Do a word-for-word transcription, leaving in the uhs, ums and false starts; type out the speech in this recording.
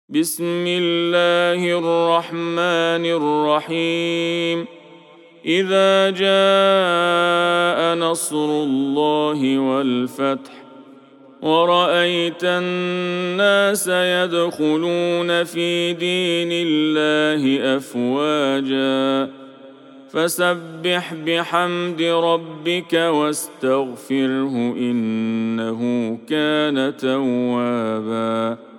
بسم الله الرحمن الرحيم إذا جاء نصر الله والفتح ورأيت الناس يدخلون في دين الله أفواجا فسبح بحمد ربك واستغفره إنه كان توابا